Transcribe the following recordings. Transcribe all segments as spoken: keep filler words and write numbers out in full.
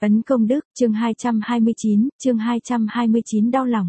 Ấn công đức, chương hai trăm hai mươi chín, chương hai trăm hai mươi chín đau lòng.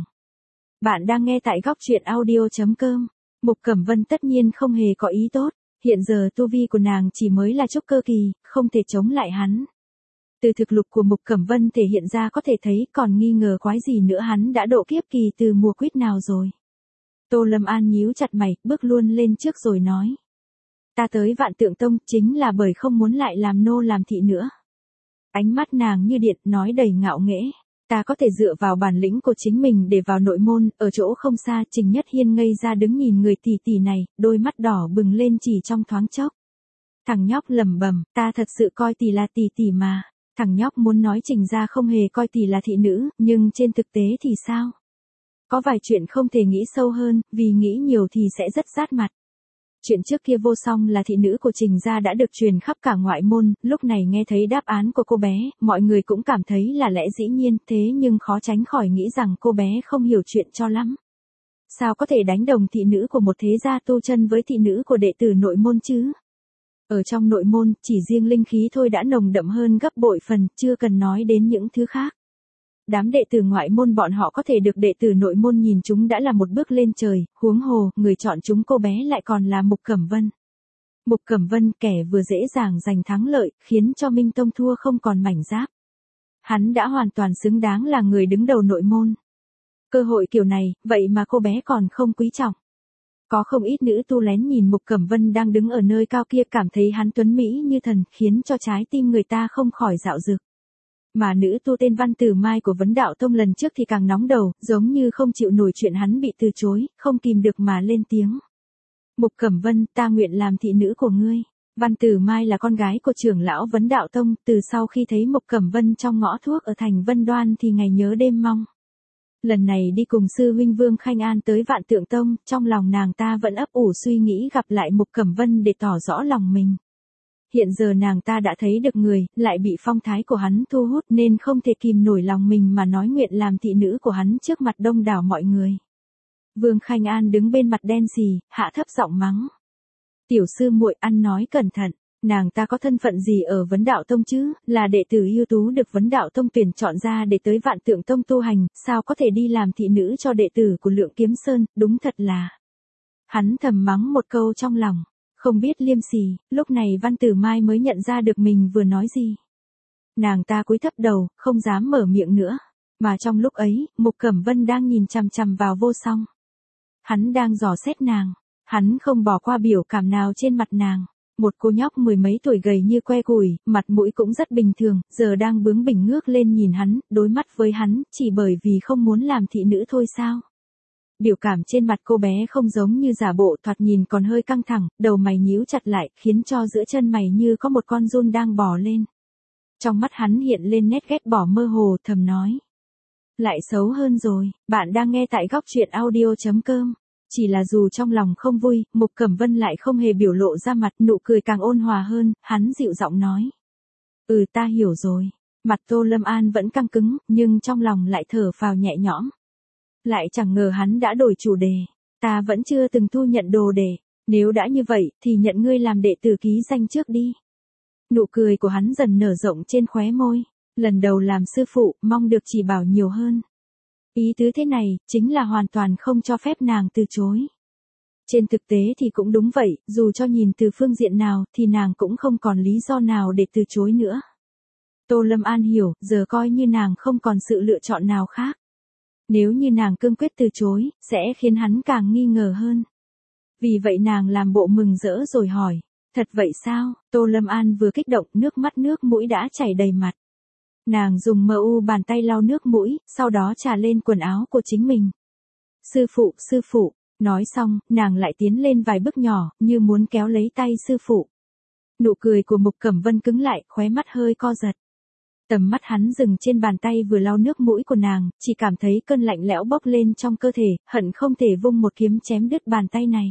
Bạn đang nghe tại góc truyện audio.com. Mục Cẩm Vân tất nhiên không hề có ý tốt, hiện giờ tu vi của nàng chỉ mới là trúc cơ kỳ, không thể chống lại hắn. Từ thực lục của Mục Cẩm Vân thể hiện ra có thể thấy còn nghi ngờ quái gì nữa hắn đã độ kiếp kỳ từ mùa quýt nào rồi. Tô Lâm An nhíu chặt mày, bước luôn lên trước rồi nói. Ta tới Vạn Tượng Tông chính là bởi không muốn lại làm nô làm thị nữa. Ánh mắt nàng như điện nói đầy ngạo nghễ. Ta có thể dựa vào bản lĩnh của chính mình để vào nội môn, ở chỗ không xa Trình Nhất Hiên ngây ra đứng nhìn người tỷ tỷ này, đôi mắt đỏ bừng lên chỉ trong thoáng chốc. Thằng nhóc lẩm bẩm, ta thật sự coi tỷ là tỷ tỷ mà. Thằng nhóc muốn nói Trình gia không hề coi tỷ là thị nữ, nhưng trên thực tế thì sao? Có vài chuyện không thể nghĩ sâu hơn, vì nghĩ nhiều thì sẽ rất rát mặt. Chuyện trước kia vô song là thị nữ của Trình gia đã được truyền khắp cả ngoại môn, lúc này nghe thấy đáp án của cô bé, mọi người cũng cảm thấy là lẽ dĩ nhiên, thế nhưng khó tránh khỏi nghĩ rằng cô bé không hiểu chuyện cho lắm. Sao có thể đánh đồng thị nữ của một thế gia tu chân với thị nữ của đệ tử nội môn chứ? Ở trong nội môn, chỉ riêng linh khí thôi đã nồng đậm hơn gấp bội phần, chưa cần nói đến những thứ khác. Đám đệ tử ngoại môn bọn họ có thể được đệ tử nội môn nhìn chúng đã là một bước lên trời, huống hồ, người chọn chúng cô bé lại còn là Mục Cẩm Vân. Mục Cẩm Vân kẻ vừa dễ dàng giành thắng lợi, khiến cho Minh Tông thua không còn mảnh giáp. Hắn đã hoàn toàn xứng đáng là người đứng đầu nội môn. Cơ hội kiểu này, vậy mà cô bé còn không quý trọng. Có không ít nữ tu lén nhìn Mục Cẩm Vân đang đứng ở nơi cao kia cảm thấy hắn tuấn mỹ như thần, khiến cho trái tim người ta không khỏi dạo dực. Mà nữ tu tên Văn Tử Mai của Vấn Đạo Tông lần trước thì càng nóng đầu, giống như không chịu nổi chuyện hắn bị từ chối, không kìm được mà lên tiếng. Mục Cẩm Vân, ta nguyện làm thị nữ của ngươi. Văn Tử Mai là con gái của trưởng lão Vấn Đạo Tông, từ sau khi thấy Mục Cẩm Vân trong ngõ thuốc ở thành Vân Đoan thì ngày nhớ đêm mong. Lần này đi cùng sư huynh Vương Khanh An tới Vạn Tượng Tông, trong lòng nàng ta vẫn ấp ủ suy nghĩ gặp lại Mục Cẩm Vân để tỏ rõ lòng mình. Hiện giờ nàng ta đã thấy được người, lại bị phong thái của hắn thu hút nên không thể kìm nổi lòng mình mà nói nguyện làm thị nữ của hắn trước mặt đông đảo mọi người. Vương Khanh An đứng bên mặt đen xì, hạ thấp giọng mắng. Tiểu sư muội ăn nói cẩn thận, nàng ta có thân phận gì ở Vấn Đạo Tông chứ, là đệ tử ưu tú được Vấn Đạo Tông tuyển chọn ra để tới Vạn Tượng Tông tu hành, sao có thể đi làm thị nữ cho đệ tử của Lượng Kiếm Sơn, đúng thật là. Hắn thầm mắng một câu trong lòng. Không biết liêm sỉ, lúc này Văn Tử Mai mới nhận ra được mình vừa nói gì. Nàng ta cúi thấp đầu, không dám mở miệng nữa. Mà trong lúc ấy, Mục Cẩm Vân đang nhìn chằm chằm vào Vô Song. Hắn đang dò xét nàng. Hắn không bỏ qua biểu cảm nào trên mặt nàng. Một cô nhóc mười mấy tuổi gầy như que củi, mặt mũi cũng rất bình thường, giờ đang bướng bỉnh ngước lên nhìn hắn, đối mắt với hắn, chỉ bởi vì không muốn làm thị nữ thôi sao? Biểu cảm trên mặt cô bé không giống như giả bộ, thoạt nhìn còn hơi căng thẳng, đầu mày nhíu chặt lại, khiến cho giữa chân mày như có một con giun đang bò lên. Trong mắt hắn hiện lên nét ghét bỏ mơ hồ, thầm nói. Lại xấu hơn rồi, bạn đang nghe tại góc truyện audio.com. Chỉ là dù trong lòng không vui, Mục Cẩm Vân lại không hề biểu lộ ra mặt, nụ cười càng ôn hòa hơn, hắn dịu giọng nói. Ừ, ta hiểu rồi. Mặt Tô Lâm An vẫn căng cứng, nhưng trong lòng lại thở phào nhẹ nhõm. Lại chẳng ngờ hắn đã đổi chủ đề. Ta vẫn chưa từng thu nhận đồ đề. Nếu đã như vậy, thì nhận ngươi làm đệ tử ký danh trước đi. Nụ cười của hắn dần nở rộng trên khóe môi. Lần đầu làm sư phụ, mong được chỉ bảo nhiều hơn. Ý tứ thế này, chính là hoàn toàn không cho phép nàng từ chối. Trên thực tế thì cũng đúng vậy, dù cho nhìn từ phương diện nào, thì nàng cũng không còn lý do nào để từ chối nữa. Tô Lâm An hiểu, giờ coi như nàng không còn sự lựa chọn nào khác. Nếu như nàng cương quyết từ chối, sẽ khiến hắn càng nghi ngờ hơn. Vì vậy nàng làm bộ mừng rỡ rồi hỏi, thật vậy sao? Tô Lâm An vừa kích động, nước mắt nước mũi đã chảy đầy mặt. Nàng dùng mờ u bàn tay lau nước mũi, sau đó trà lên quần áo của chính mình. Sư phụ, sư phụ, nói xong, nàng lại tiến lên vài bước nhỏ, như muốn kéo lấy tay sư phụ. Nụ cười của Mục Cẩm Vân cứng lại, khóe mắt hơi co giật. Tầm mắt hắn dừng trên bàn tay vừa lau nước mũi của nàng, chỉ cảm thấy cơn lạnh lẽo bốc lên trong cơ thể, hận không thể vung một kiếm chém đứt bàn tay này.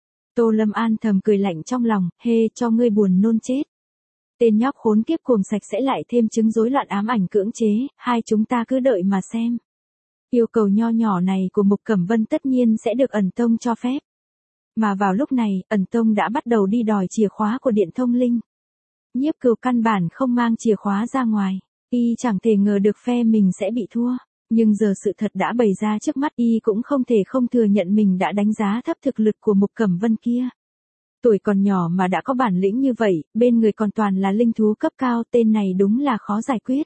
Tô Lâm An thầm cười lạnh trong lòng, hê, cho ngươi buồn nôn chết. Tên nhóc khốn kiếp cuồng sạch sẽ lại thêm chứng rối loạn ám ảnh cưỡng chế, hai chúng ta cứ đợi mà xem. Yêu cầu nho nhỏ này của Mục Cẩm Vân tất nhiên sẽ được ẩn tông cho phép. Mà vào lúc này, ẩn tông đã bắt đầu đi đòi chìa khóa của điện thông linh. Nhiếp Cửu căn bản không mang chìa khóa ra ngoài. Y chẳng thể ngờ được phe mình sẽ bị thua. Nhưng giờ sự thật đã bày ra trước mắt, Y cũng không thể không thừa nhận mình đã đánh giá thấp thực lực của Mục Cẩm Vân kia. Tuổi còn nhỏ mà đã có bản lĩnh như vậy, bên người còn toàn là linh thú cấp cao, tên này đúng là khó giải quyết.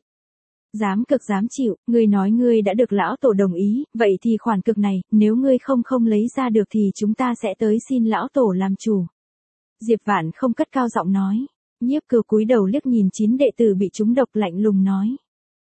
Dám cực dám chịu, ngươi nói ngươi đã được lão tổ đồng ý, vậy thì khoản cực này, nếu ngươi không không lấy ra được thì chúng ta sẽ tới xin lão tổ làm chủ. Diệp Vạn không cất cao giọng nói. Nhiếp Cửu cúi đầu liếc nhìn chín đệ tử bị trúng độc, lạnh lùng nói.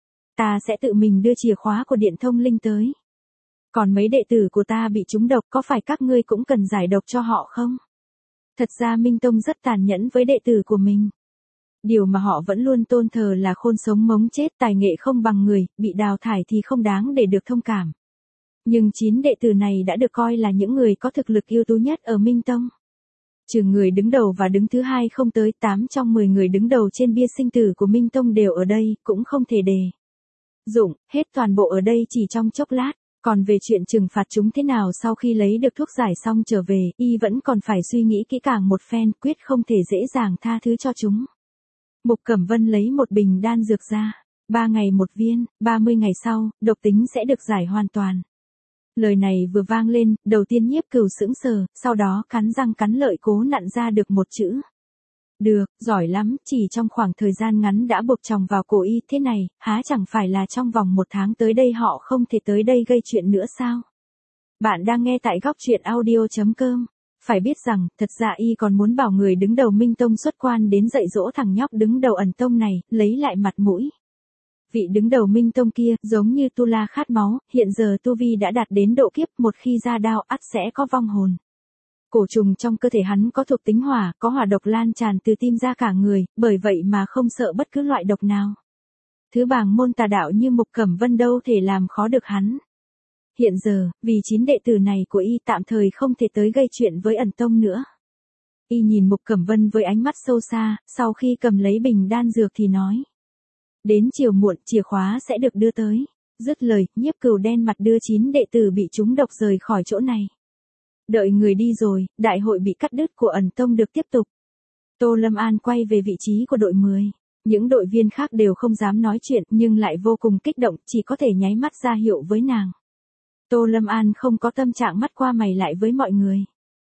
Ta sẽ tự mình đưa chìa khóa của điện thông linh tới. Còn mấy đệ tử của ta bị trúng độc, có phải các ngươi cũng cần giải độc cho họ không? Thật ra Minh Tông rất tàn nhẫn với đệ tử của mình. Điều mà họ vẫn luôn tôn thờ là khôn sống mống chết, tài nghệ không bằng người, bị đào thải thì không đáng để được thông cảm. Nhưng chín đệ tử này đã được coi là những người có thực lực ưu tú nhất ở Minh Tông. Trừ người đứng đầu và đứng thứ hai không tới, tám trong mười người đứng đầu trên bia sinh tử của Minh Tông đều ở đây, cũng không thể đề dụng hết toàn bộ ở đây chỉ trong chốc lát. Còn về chuyện trừng phạt chúng thế nào sau khi lấy được thuốc giải xong trở về, Y vẫn còn phải suy nghĩ kỹ càng một phen, quyết không thể dễ dàng tha thứ cho chúng. Mục Cẩm Vân lấy một bình đan dược ra. Ba ngày một viên, ba mươi ngày sau, độc tính sẽ được giải hoàn toàn. Lời này vừa vang lên, đầu tiên Nhiếp Cửu sững sờ, sau đó cắn răng cắn lợi cố nặn ra được một chữ. Được, giỏi lắm, chỉ trong khoảng thời gian ngắn đã buộc chồng vào cổ Y, thế này, há chẳng phải là trong vòng một tháng tới đây họ không thể tới đây gây chuyện nữa sao? Bạn đang nghe tại góc truyện audio chấm com. Phải biết rằng, thật ra Y còn muốn bảo người đứng đầu Minh Tông xuất quan đến dạy dỗ thằng nhóc đứng đầu Ẩn Tông này, lấy lại mặt mũi. Vị đứng đầu Minh Tông kia, giống như tu la khát máu, hiện giờ tu vi đã đạt đến độ kiếp, một khi ra đao ắt sẽ có vong hồn. Cổ trùng trong cơ thể hắn có thuộc tính hỏa, có hỏa độc lan tràn từ tim ra cả người, bởi vậy mà không sợ bất cứ loại độc nào. Thứ bảng môn tà đạo như Mục Cẩm Vân đâu thể làm khó được hắn. Hiện giờ, vì chín đệ tử này của Y tạm thời không thể tới gây chuyện với Ẩn Tông nữa. Y nhìn Mục Cẩm Vân với ánh mắt sâu xa, sau khi cầm lấy bình đan dược thì nói. Đến chiều muộn, chìa khóa sẽ được đưa tới. Dứt lời, Nhiếp Cửu đen mặt đưa chín đệ tử bị trúng độc rời khỏi chỗ này. Đợi người đi rồi, đại hội bị cắt đứt của Ẩn Tông được tiếp tục. Tô Lâm An quay về vị trí của đội mười. Những đội viên khác đều không dám nói chuyện nhưng lại vô cùng kích động, chỉ có thể nháy mắt ra hiệu với nàng. Tô Lâm An không có tâm trạng mắt qua mày lại với mọi người.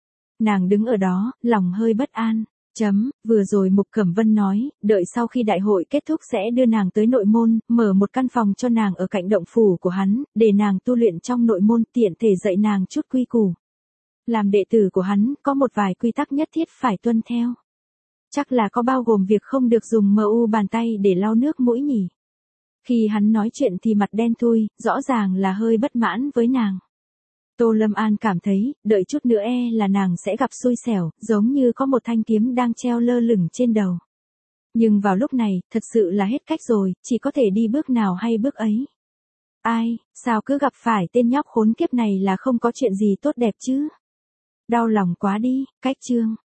Nàng đứng ở đó, lòng hơi bất an. Chấm, vừa rồi Mục Cẩm Vân nói, đợi sau khi đại hội kết thúc sẽ đưa nàng tới nội môn, mở một căn phòng cho nàng ở cạnh động phủ của hắn, để nàng tu luyện trong nội môn, tiện thể dạy nàng chút quy củ. Làm đệ tử của hắn, có một vài quy tắc nhất thiết phải tuân theo. Chắc là có bao gồm việc không được dùng mờ u bàn tay để lau nước mũi nhỉ. Khi hắn nói chuyện thì mặt đen thui, rõ ràng là hơi bất mãn với nàng. Tô Lâm An cảm thấy, đợi chút nữa e là nàng sẽ gặp xui xẻo, giống như có một thanh kiếm đang treo lơ lửng trên đầu. Nhưng vào lúc này, thật sự là hết cách rồi, chỉ có thể đi bước nào hay bước ấy. Ai, sao cứ gặp phải tên nhóc khốn kiếp này là không có chuyện gì tốt đẹp chứ? Đau lòng quá đi, cách chương.